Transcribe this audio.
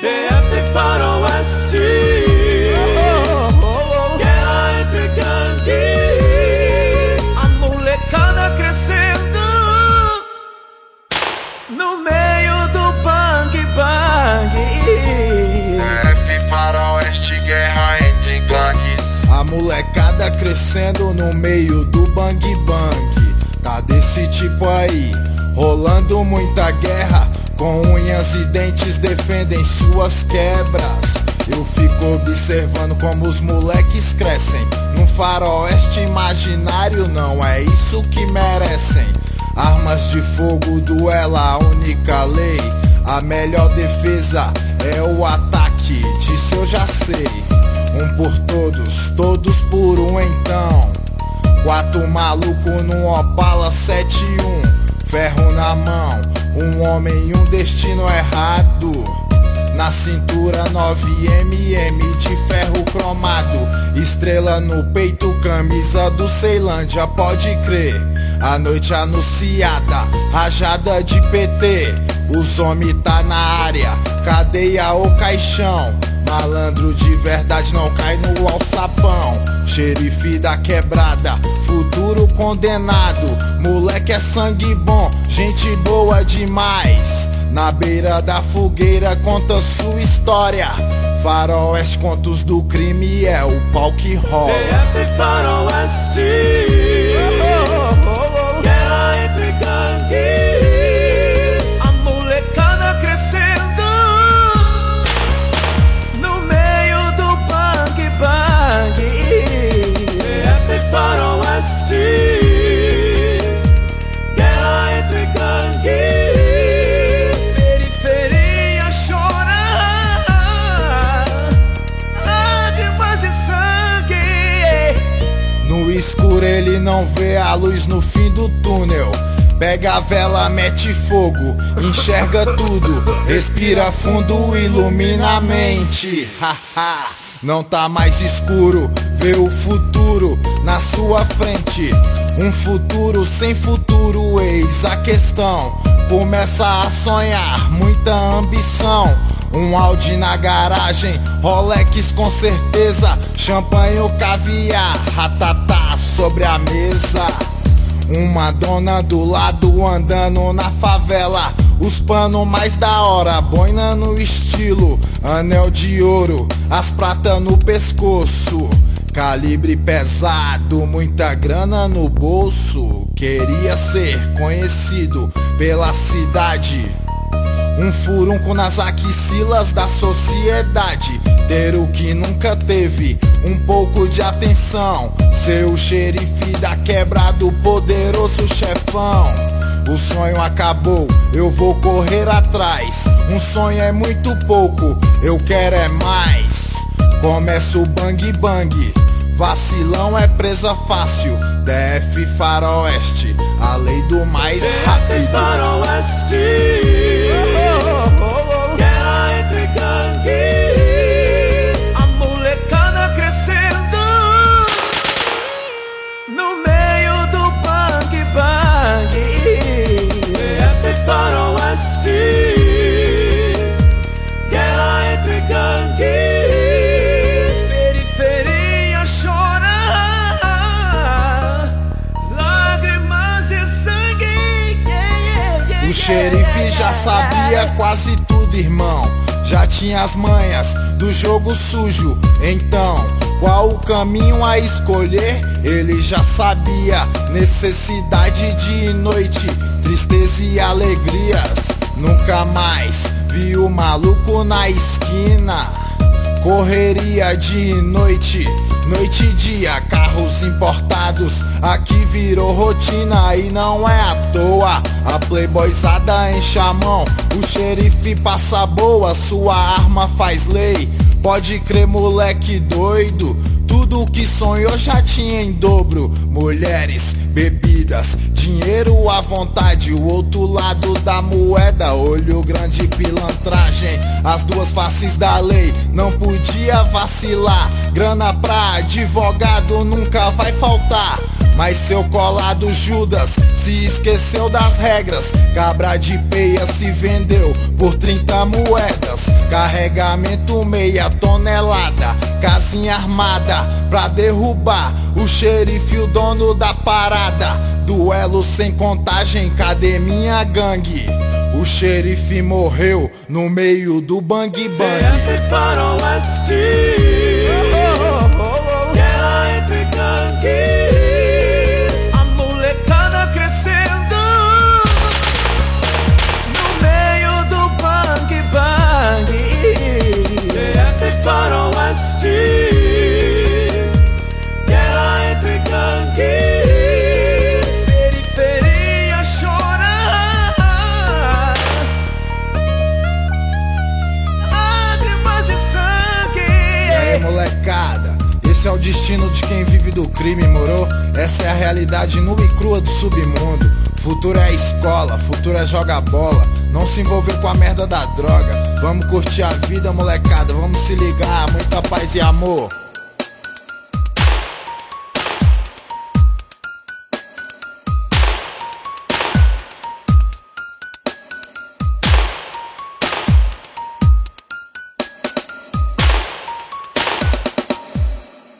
DF Faroeste, guerra entre gangues, a molecada crescendo no meio do bang bang. DF Faroeste, guerra entre gangues. A molecada crescendo no meio do bang bang. Tá desse tipo aí, rolando muita guerra. Com unhas e dentes defendem suas quebras. Eu fico observando como os moleques crescem num faroeste imaginário, não é isso que merecem. Armas de fogo, duela, a única lei. A melhor defesa é o ataque, disso eu já sei. Um por todos, todos por um então. 4 maluco num Opala 71, ferro na mão, um homem e um destino errado. Na cintura 9mm de ferro cromado, estrela no peito, camisa do Ceilândia, pode crer. A noite anunciada, rajada de PT. Os homens tá na área, cadeia ou caixão. Malandro de verdade não cai no alçapão. Xerife da quebrada, futuro condenado. Moleque é sangue bom, gente boa demais. Na beira da fogueira conta sua história. Faroeste, contos do crime, é o pau que rola. DF Faroeste, guerra entre gangues, a molecada crescendo no meio do bang bang. DF Faroeste, guerra entre gangues, Periferia chora lágrimas de sangue. No escuro ele não vê a luz no fim do túnel. Pega a vela, mete fogo, enxerga tudo. Respira fundo, ilumina a mente. Haha, não tá mais escuro, vê o futuro na sua frente. Um futuro sem futuro, eis a questão. Começa a sonhar, muita ambição. Um Audi na garagem, Rolex com certeza. Champanhe ou caviar, ratatá sobre a mesa. Uma dona do lado andando na favela. Os panos mais da hora, boina no estilo. Anel de ouro, as pratas no pescoço. Calibre pesado, muita grana no bolso. Queria ser conhecido pela cidade. Um furunco nas axilas da sociedade. Ter o que nunca teve, um pouco de atenção. Ser o xerife da quebrada, o poderoso chefão. O sonho acabou, eu vou correr atrás. Um sonho é muito pouco, eu quero é mais. Começa o bang bang, vacilão é presa fácil. DF Faroeste, a lei do mais rápido. DF Faroeste, guerra entre gangues, a molecada crescendo no meio do bang bang. DF Faroeste, guerra entre gangues, Periferia chora lágrimas de sangue. O xerife já sabia quase tudo, irmão. Já tinha as manhas do jogo sujo. Então, qual o caminho a escolher? Ele já sabia. Necessidade de noite, tristeza e alegrias. Nunca mais vi o maluco na esquina. Correria de noite, noite e dia, carros importados. Aqui virou rotina e não é à toa. A playboyzada enche a mão, o xerife passa boa. Sua arma faz lei, pode crer, moleque doido. Tudo que sonhou já tinha em dobro. Mulheres, bebidas, dinheiro à vontade. O outro lado da moeda molecada, olho grande, pilantragem, as duas faces da lei, não podia vacilar. Grana pra advogado nunca vai faltar, mas seu colado Judas se esqueceu das regras. Cabra de peia se vendeu por 30 moedas. Carregamento meia tonelada, casinha armada pra derrubar o xerife, o dono da parada. Duelo sem contagem, cadê minha gangue? O xerife morreu no meio do bang bang. DF Faroeste, guerra entre gangues, A molecada crescendo no meio do bang bang. DF Faroeste, guerra entre gangues, Periferia chora, lágrimas de sangue. E aí, molecada, esse é o destino de quem vive do crime, moro? Essa é a realidade nua e crua do submundo. Futuro é a escola, futuro é jogar bola, não se envolver com a merda da droga. Vamos curtir a vida, molecada, vamos se ligar, muita paz e amor.